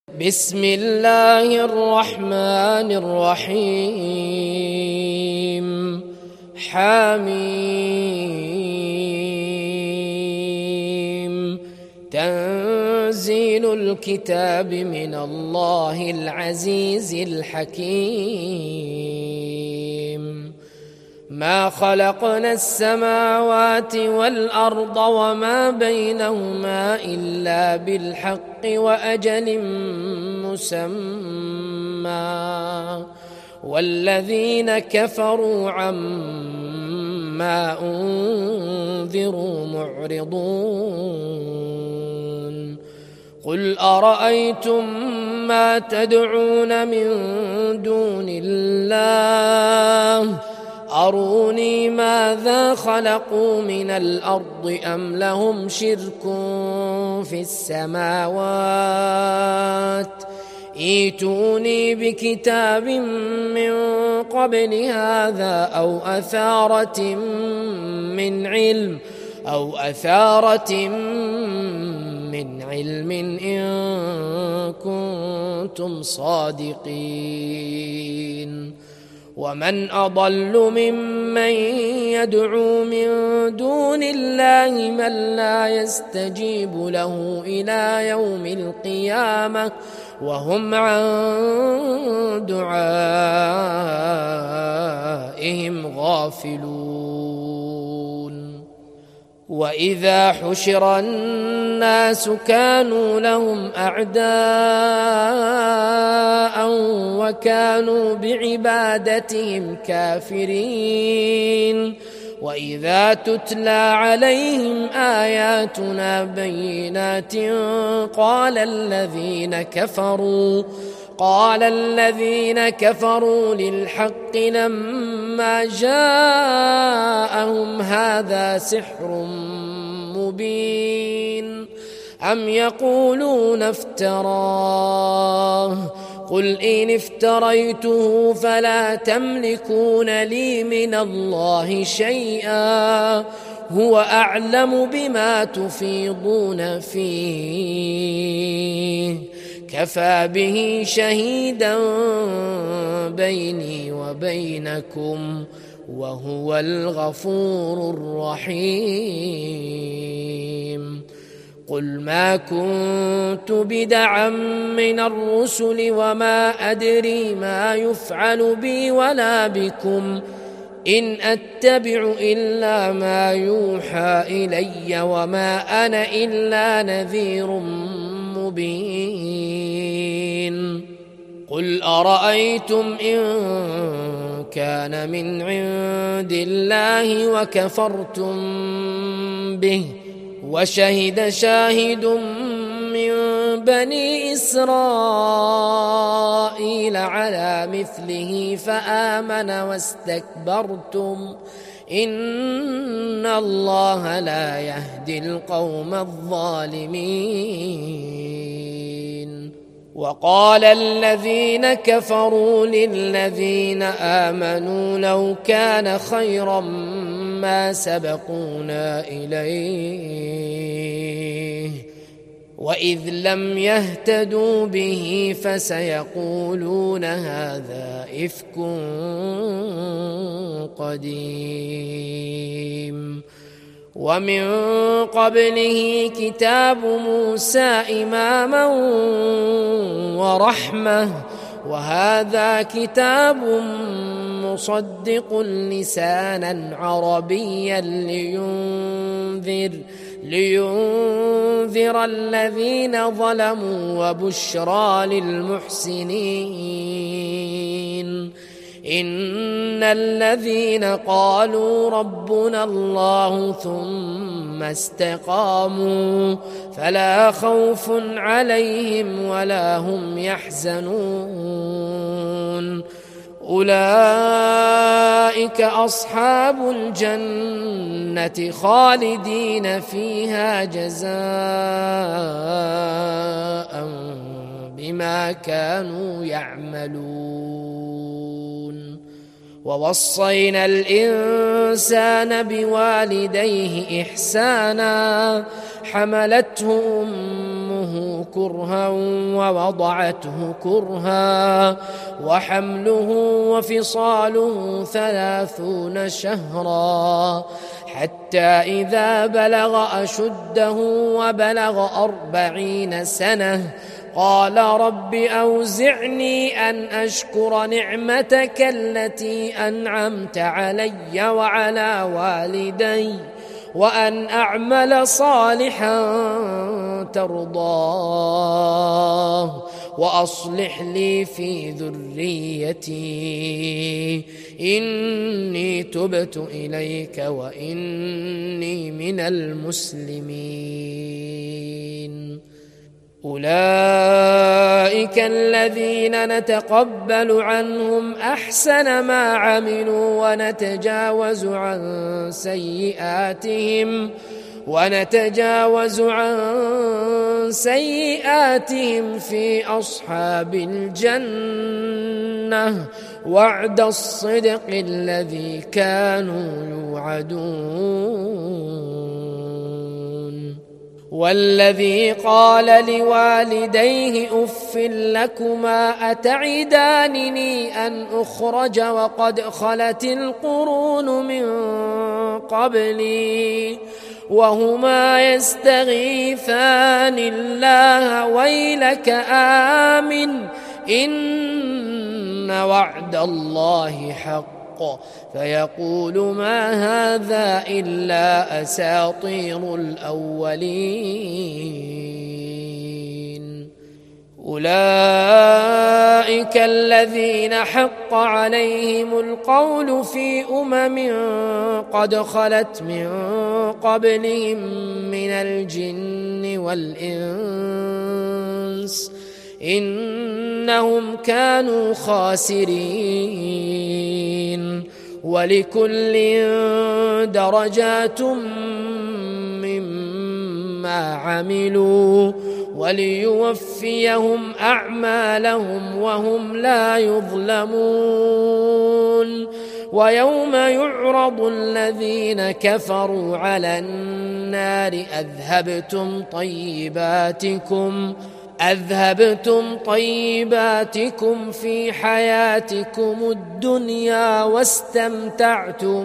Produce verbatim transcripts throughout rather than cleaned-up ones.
بسم الله الرحمن الرحيم حميم تنزيل الكتاب من الله العزيز الحكيم ما خلقنا السماوات والأرض وما بينهما إلا بالحق وأجل مسمى والذين كفروا عما أنذروا معرضون قل أرأيتم ما تدعون من دون الله أروني ماذا خلقوا من الأرض أم لهم شرك في السماوات ائتوني بكتاب من قبل هذا أو أثارة من علم أو أثارة من علم إن كنتم صادقين ومن أضل ممن يدعو من دون الله من لا يستجيب له إلى يوم القيامة وهم عن دعائهم غافلون وإذا حشر الناس كانوا لهم أعداء وكانوا بعبادتهم كافرين وإذا تتلى عليهم آياتنا بينات قال الذين كفروا قال الذين كفروا للحق لما جاءهم هذا سحر مبين أم يقولون افتراه قل إن افتريته فلا تملكون لي من الله شيئا هو أعلم بما تفيضون فيه كفى به شهيدا بيني وبينكم وهو الغفور الرحيم قل ما كنت بدعا من الرسل وما أدري ما يفعل بي ولا بكم إن أتبع إلا ما يوحى إلي وما أنا إلا نذير مبين قل أرأيتم إن كان من عند الله وكفرتم به وشهد شاهد من بني إسرائيل على مثله فآمن واستكبرتم إن الله لا يهدي القوم الظالمين وقال الذين كفروا للذين آمنوا لو كان خيرا ما سبقونا إليه وإذ لم يهتدوا به فسيقولون هذا إفك قديم ومن قبله كتاب موسى إماما ورحمة وهذا كتاب مصدق لسانا عربيا لينذر لينذر الذين ظلموا وبشرى للمحسنين إن الذين قالوا ربنا الله ثم استقاموا فلا خوف عليهم ولا هم يحزنون أولئك أصحاب الجنة خالدين فيها جزاء بما كانوا يعملون ووصينا الإنسان بوالديه إحسانا حملته أمه حمله كرها ووضعته كرها وحمله وفصاله ثلاثون شهرا حتى إذا بلغ أشده وبلغ أربعين سنة قال رب أوزعني أن أشكر نعمتك التي أنعمت علي وعلى والدي وأن أعمل صالحا ترضاه وأصلح لي في ذريتي إني تبت إليك وإني من المسلمين. أولئك الذين نتقبل عنهم أحسن ما عملوا ونتجاوز عن سيئاتهم ونتجاوز عن سيئاتهم في أصحاب الجنة وعد الصدق الذي كانوا يوعدون. والذي قال لوالديه أف لكما أتعدانني أن أخرج وقد خلت القرون من قبلي وهما يستغيثان الله ويلك آمن إن وعد الله حق فيقول ما هذا إلا أساطير الأولين. أولئك الذين حق عليهم القول في أمم قد خلت من قبلهم من الجن والإنس إنهم كانوا خاسرين. ولكل درجات مما عملوا وليوفيهم أعمالهم وهم لا يظلمون. ويوم يعرض الذين كفروا على النار أذهبتم طيباتكم أذهبتم طيباتكم في حياتكم الدنيا واستمتعتم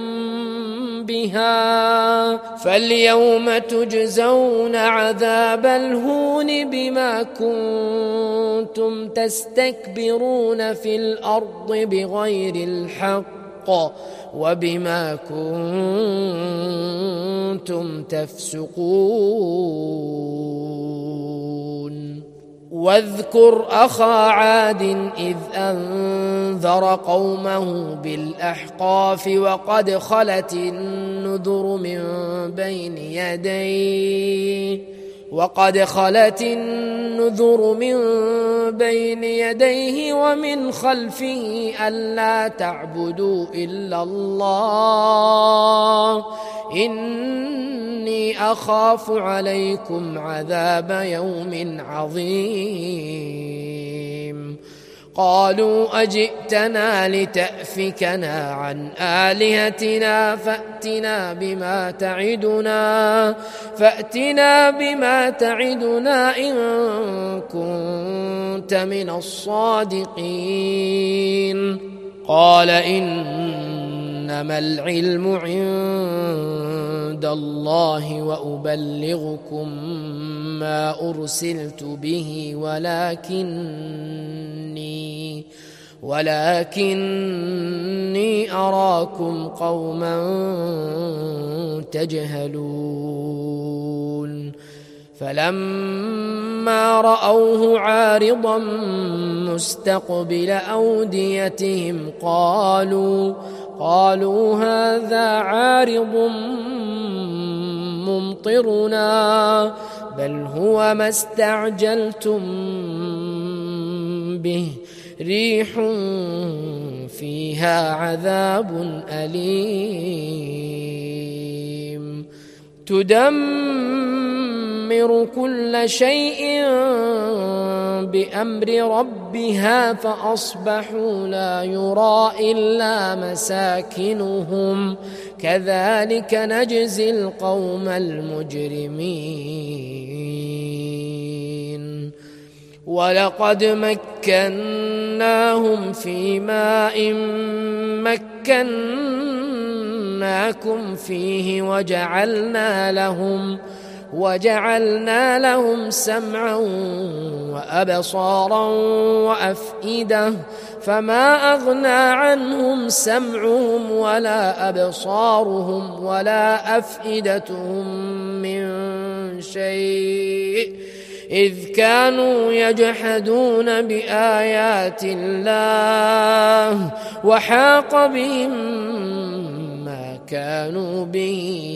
بها فاليوم تجزون عذاب الهون بما كنتم تستكبرون في الأرض بغير الحق وبما كنتم تفسقون. واذكر أخا عاد إذ أنذر قومه بالأحقاف وقد خلت النذر من بين يديه وقد خلت النذر من بين يديه ومن خلفه ألا تعبدوا إلا الله إني أخاف عليكم عذاب يوم عظيم. قالوا أجئتنا لتأفكنا عن آلهتنا فأتنا بما تعدنا فأتنا بما تعدنا إن كنت من الصادقين. قال إنما العلم عند الله وأبلغكم ما أرسلت به ولكني ولكني أراكم قوما تجهلون. فلما رأوه عارضا مستقبل أوديتهم قالوا قالوا هذا عارض ممطرنا بل هو ما استعجلتم به ريح فيها عذاب أليم تدمر كل شيء بأمر ربها فأصبحوا لا يرى إلا مساكنهم كذلك نجزي القوم المجرمين. ولقد مكناهم في ماء مكناكم فيه وجعلنا لهم وجعلنا لهم سمعا وأبصارا وأفئدة فما أغنى عنهم سمعهم ولا أبصارهم ولا أفئدتهم من شيء إذ كانوا يجحدون بآيات الله وحاق بهم ما كانوا به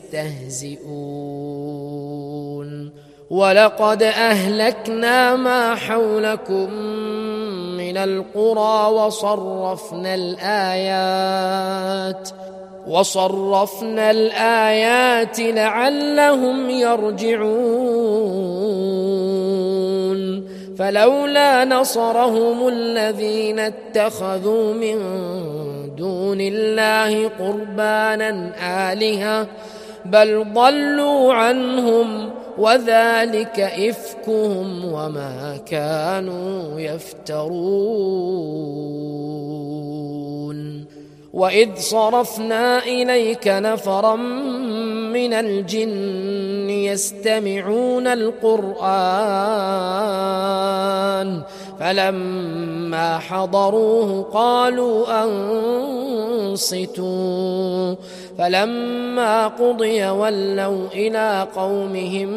يستهزئون ولقد أهلكنا ما حولكم من القرى وصرفنا الآيات وصرفنا الآيات لعلهم يرجعون فلولا نصرهم الذين اتخذوا من دون الله قربانا آلهة بل ضلوا عنهم وذلك إفكهم وما كانوا يفترون وإذ صرفنا إليك نفرا من الجن يستمعون القرآن فلما حضروه قالوا أنصتوا فلما قضي ولوا إلى قومهم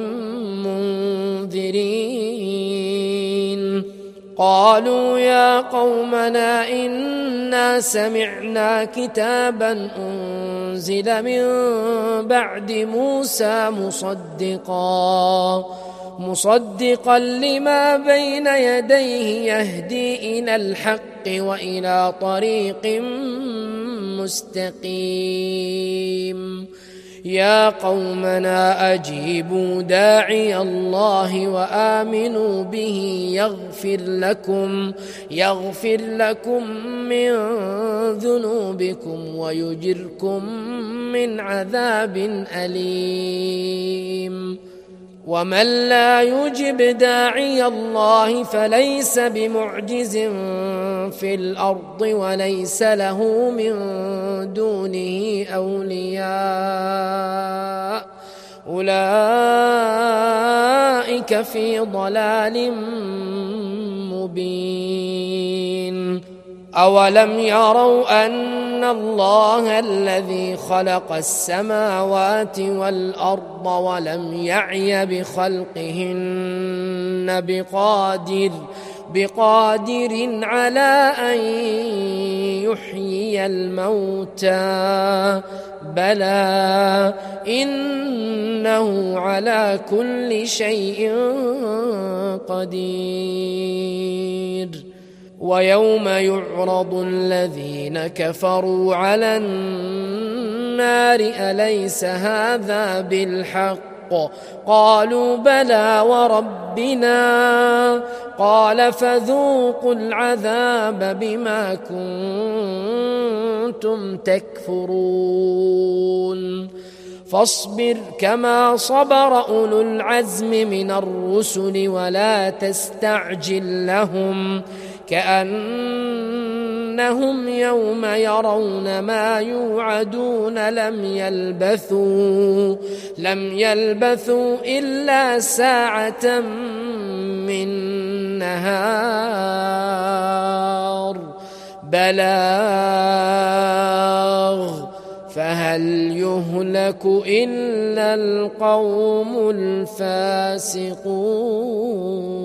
منذرين قالوا يا قومنا إنا سمعنا كتابا أنزل من بعد موسى مصدقا مصدقا لما بين يديه يهدي إلى الحق وإلى طريق مستقيم يا قومنا أجيبوا داعي الله وآمنوا به يغفر لكم يغفر لكم من ذنوبكم ويجركم من عذاب أليم ومن لا يجب داعي الله فليس بمعجز في الأرض وليس له من دونه أولياء أولئك في ضلال مبين أولم يروا أن الله الذي خلق السماوات والأرض ولم يعي بخلقهن بقادر بقادر على أن يحيي الموتى بلى إنه على كل شيء قدير ويوم يعرض الذين كفروا على النار أليس هذا بالحق قالوا بلى وربنا قال فذوقوا العذاب بما كنتم تكفرون فاصبر كما صبر أولو العزم من الرسل ولا تستعجل لهم كأنهم يوم يرون ما يوعدون لم يلبثوا لم يلبثوا إلا ساعة من نهار بلاغ فهل يهلك إلا القوم الفاسقون.